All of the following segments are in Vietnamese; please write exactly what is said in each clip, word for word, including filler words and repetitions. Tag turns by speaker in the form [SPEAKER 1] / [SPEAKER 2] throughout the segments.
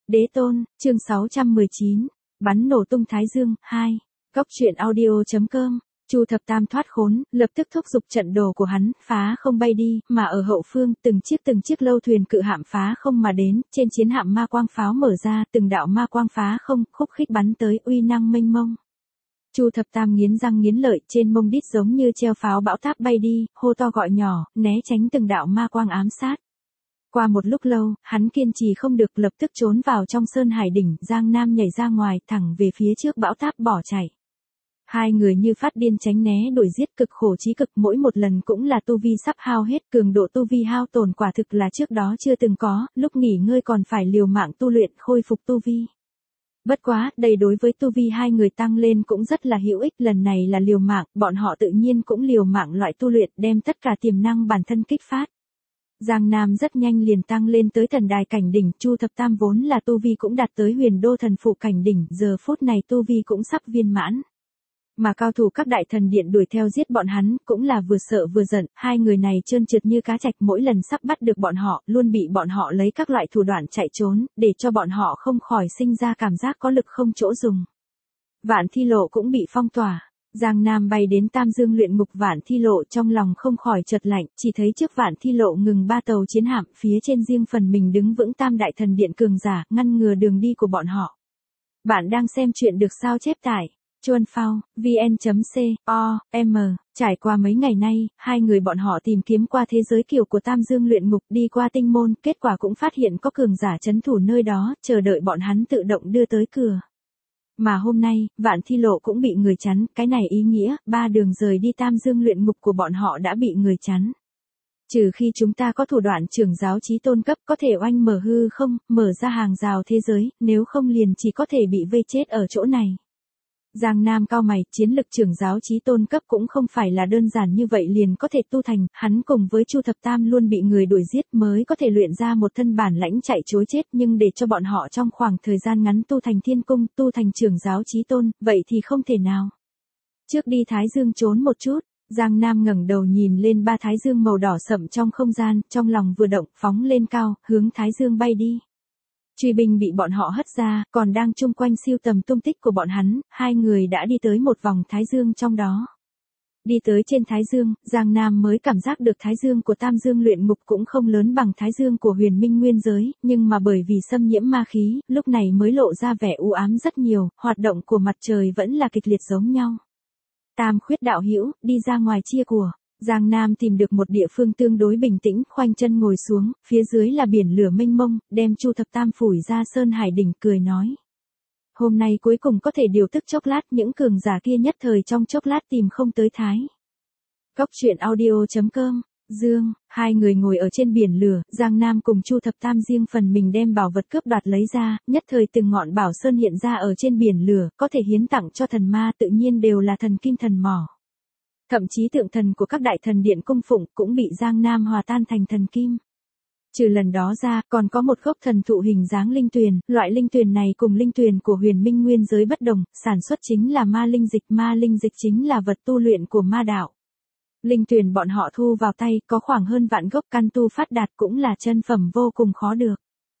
[SPEAKER 1] Đế tôn, chương sáu trăm mười chín, bắn nổ tung Thái Dương, hai. Góc truyện audio.com, Chu Thập Tam thoát khốn, lập tức thúc giục trận đồ của hắn, phá không bay đi, mà ở hậu phương, từng chiếc từng chiếc lâu thuyền cự hạm phá không mà đến, trên chiến hạm ma quang pháo mở ra, từng đạo ma quang phá không, khúc khích bắn tới, uy năng mênh mông. Chu Thập Tam nghiến răng nghiến lợi, trên mông đít giống như treo pháo bão táp bay đi, hô to gọi nhỏ, né tránh từng đạo ma quang ám sát. Qua một lúc lâu, hắn kiên trì không được, lập tức trốn vào trong sơn hải đỉnh, Giang Nam nhảy ra ngoài, thẳng về phía trước bão táp bỏ chạy. Hai người như phát điên tránh né đuổi giết, cực khổ chí cực, mỗi một lần cũng là tu vi sắp hao hết, cường độ tu vi hao tổn quả thực là trước đó chưa từng có, lúc nghỉ ngơi còn phải liều mạng tu luyện khôi phục tu vi. Bất quá, đây đối với tu vi hai người tăng lên cũng rất là hữu ích, lần này là liều mạng, bọn họ tự nhiên cũng liều mạng loại tu luyện, đem tất cả tiềm năng bản thân kích phát. Giang Nam rất nhanh liền tăng lên tới thần đài cảnh đỉnh, Chu Thập Tam vốn là tu vi cũng đạt tới huyền đô thần phụ cảnh đỉnh, giờ phút này tu vi cũng sắp viên mãn. Mà cao thủ các đại thần điện đuổi theo giết bọn hắn, cũng là vừa sợ vừa giận, hai người này trơn trượt như cá trạch, mỗi lần sắp bắt được bọn họ, luôn bị bọn họ lấy các loại thủ đoạn chạy trốn, để cho bọn họ không khỏi sinh ra cảm giác có lực không chỗ dùng. Vạn Thi Lộ cũng bị phong tỏa. Giang Nam bay đến Tam Dương luyện ngục Vạn Thi Lộ, trong lòng không khỏi chợt lạnh, chỉ thấy trước Vạn Thi Lộ ngừng ba tàu chiến hạm, phía trên riêng phần mình đứng vững Tam đại thần điện cường giả, ngăn ngừa đường đi của bọn họ. Bạn đang xem chuyện được sao chép tải Chuan Phao, vn.co, m, trải qua mấy ngày nay, hai người bọn họ tìm kiếm qua thế giới kiểu của Tam Dương luyện ngục, đi qua tinh môn, kết quả cũng phát hiện có cường giả trấn thủ nơi đó, chờ đợi bọn hắn tự động đưa tới cửa. Mà hôm nay, Vạn Thi Lộ cũng bị người chắn, cái này ý nghĩa, ba đường rời đi Tam Dương luyện ngục của bọn họ đã bị người chắn. Trừ khi chúng ta có thủ đoạn trưởng giáo chí tôn cấp, có thể oanh mở hư không, mở ra hàng rào thế giới, nếu không liền chỉ có thể bị vây chết ở chỗ này. Giang Nam cao mày, chiến lực trưởng giáo chí tôn cấp cũng không phải là đơn giản như vậy liền có thể tu thành, hắn cùng với Chu Thập Tam luôn bị người đuổi giết mới có thể luyện ra một thân bản lãnh chạy trối chết, nhưng để cho bọn họ trong khoảng thời gian ngắn tu thành thiên cung, tu thành trưởng giáo chí tôn, vậy thì không thể nào. Trước đi Thái Dương trốn một chút, Giang Nam ngẩng đầu nhìn lên ba Thái Dương màu đỏ sậm trong không gian, trong lòng vừa động, phóng lên cao, hướng Thái Dương bay đi. Truy binh bị bọn họ hất ra, còn đang chung quanh siêu tầm tung tích của bọn hắn, hai người đã đi tới một vòng Thái Dương trong đó. Đi tới trên Thái Dương, Giang Nam mới cảm giác được Thái Dương của Tam Dương luyện ngục cũng không lớn bằng Thái Dương của huyền minh nguyên giới, nhưng mà bởi vì xâm nhiễm ma khí, lúc này mới lộ ra vẻ u ám rất nhiều, hoạt động của mặt trời vẫn là kịch liệt giống nhau. Tam Khuyết đạo hữu, đi ra ngoài chia của. Giang Nam tìm được một địa phương tương đối bình tĩnh, khoanh chân ngồi xuống, phía dưới là biển lửa mênh mông, đem Chu Thập Tam phủi ra sơn hải đỉnh, cười nói. Hôm nay cuối cùng có thể điều tức chốc lát, những cường giả kia nhất thời trong chốc lát tìm không tới Thái. Góc truyện audio.com, Dương, hai người ngồi ở trên biển lửa, Giang Nam cùng Chu Thập Tam riêng phần mình đem bảo vật cướp đoạt lấy ra, nhất thời từng ngọn bảo sơn hiện ra ở trên biển lửa, có thể hiến tặng cho thần ma, tự nhiên đều là thần kim thần mỏ. Thậm chí tượng thần của các đại thần điện cung phụng cũng bị Giang Nam hòa tan thành thần kim. Trừ lần đó ra, còn có một gốc thần thụ hình dáng linh tuyền, loại linh tuyền này cùng linh tuyền của huyền minh nguyên giới bất đồng, sản xuất chính là ma linh dịch, ma linh dịch chính là vật tu luyện của ma đạo. Linh tuyền bọn họ thu vào tay, có khoảng hơn vạn gốc, căn tu phát đạt cũng là chân phẩm vô cùng khó được.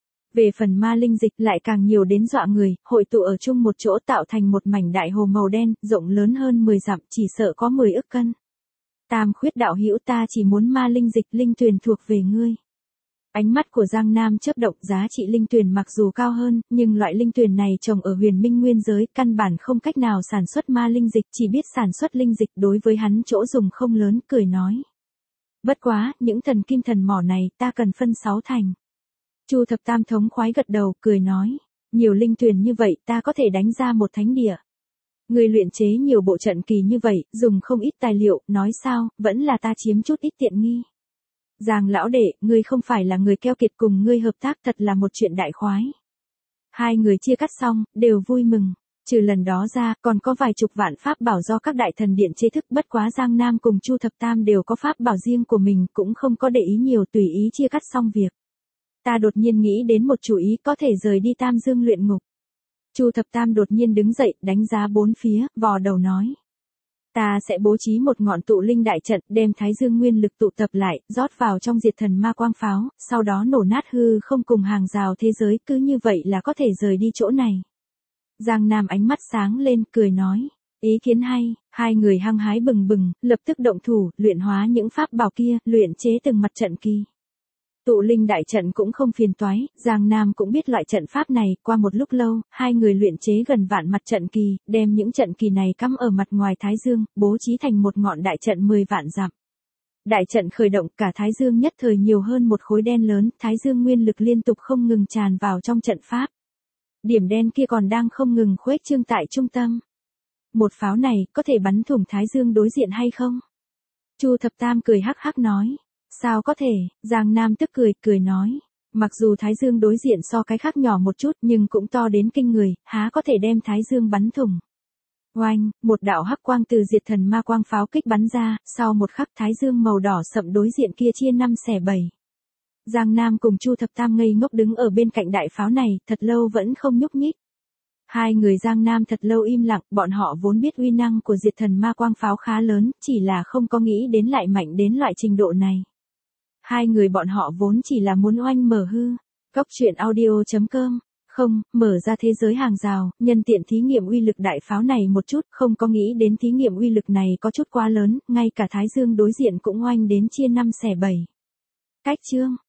[SPEAKER 1] Về phần ma linh dịch lại càng nhiều đến dọa người, hội tụ ở chung một chỗ tạo thành một mảnh đại hồ màu đen, rộng lớn hơn mười dặm, chỉ sợ có mười ức cân. Tam Khuyết đạo hữu, ta chỉ muốn ma linh dịch, linh tuyền thuộc về ngươi. Ánh mắt của Giang Nam chớp động, giá trị linh tuyền mặc dù cao hơn, nhưng loại linh tuyền này trồng ở huyền minh nguyên giới, căn bản không cách nào sản xuất ma linh dịch, chỉ biết sản xuất linh dịch, đối với hắn chỗ dùng không lớn, cười nói. Bất quá, những thần kim thần mỏ này, ta cần phân sáu thành. Chu Thập Tam thống khoái gật đầu, cười nói, nhiều linh tuyền như vậy, ta có thể đánh ra một thánh địa. Người luyện chế nhiều bộ trận kỳ như vậy, dùng không ít tài liệu, nói sao, vẫn là ta chiếm chút ít tiện nghi. Giang lão đệ, ngươi không phải là người keo kiệt, cùng ngươi hợp tác thật là một chuyện đại khoái. Hai người chia cắt xong, đều vui mừng. Trừ lần đó ra, còn có vài chục vạn pháp bảo do các đại thần điện chế thức, bất quá Giang Nam cùng Chu Thập Tam đều có pháp bảo riêng của mình, cũng không có để ý nhiều, tùy ý chia cắt xong việc. Ta đột nhiên nghĩ đến một chủ ý, có thể rời đi Tam Dương luyện ngục. Chu Thập Tam đột nhiên đứng dậy, đánh giá bốn phía, vò đầu nói. Ta sẽ bố trí một ngọn tụ linh đại trận, đem Thái Dương nguyên lực tụ tập lại, rót vào trong diệt thần ma quang pháo, sau đó nổ nát hư không cùng hàng rào thế giới, cứ như vậy là có thể rời đi chỗ này. Giang Nam ánh mắt sáng lên, cười nói, ý kiến hay. Hai người hăng hái bừng bừng, lập tức động thủ, luyện hóa những pháp bảo kia, luyện chế từng mặt trận kỳ. Tụ linh đại trận cũng không phiền toái, Giang Nam cũng biết loại trận pháp này, qua một lúc lâu, hai người luyện chế gần vạn mặt trận kỳ, đem những trận kỳ này cắm ở mặt ngoài Thái Dương, bố trí thành một ngọn đại trận mười vạn dặm. Đại trận khởi động, cả Thái Dương nhất thời nhiều hơn một khối đen lớn, Thái Dương nguyên lực liên tục không ngừng tràn vào trong trận pháp. Điểm đen kia còn đang không ngừng khuếch trương tại trung tâm. Một pháo này, có thể bắn thủng Thái Dương đối diện hay không? Chu Thập Tam cười hắc hắc nói. Sao có thể, Giang Nam tức cười, cười nói. Mặc dù Thái Dương đối diện so cái khác nhỏ một chút nhưng cũng to đến kinh người, há có thể đem Thái Dương bắn thủng. Oanh, một đạo hắc quang từ diệt thần ma quang pháo kích bắn ra, sau một khắc Thái Dương màu đỏ sậm đối diện kia chia năm xẻ bảy. Giang Nam cùng Chu Thập Tam ngây ngốc đứng ở bên cạnh đại pháo này, thật lâu vẫn không nhúc nhích. Hai người Giang Nam thật lâu im lặng, bọn họ vốn biết uy năng của diệt thần ma quang pháo khá lớn, chỉ là không có nghĩ đến lại mạnh đến loại trình độ này. Hai người bọn họ vốn chỉ là muốn oanh mở hư. Góc truyện audio chấm com. Không, mở ra thế giới hàng rào, nhân tiện thí nghiệm uy lực đại pháo này một chút, không có nghĩ đến thí nghiệm uy lực này có chút quá lớn, ngay cả Thái Dương đối diện cũng oanh đến chia năm xẻ bảy. Cách chương.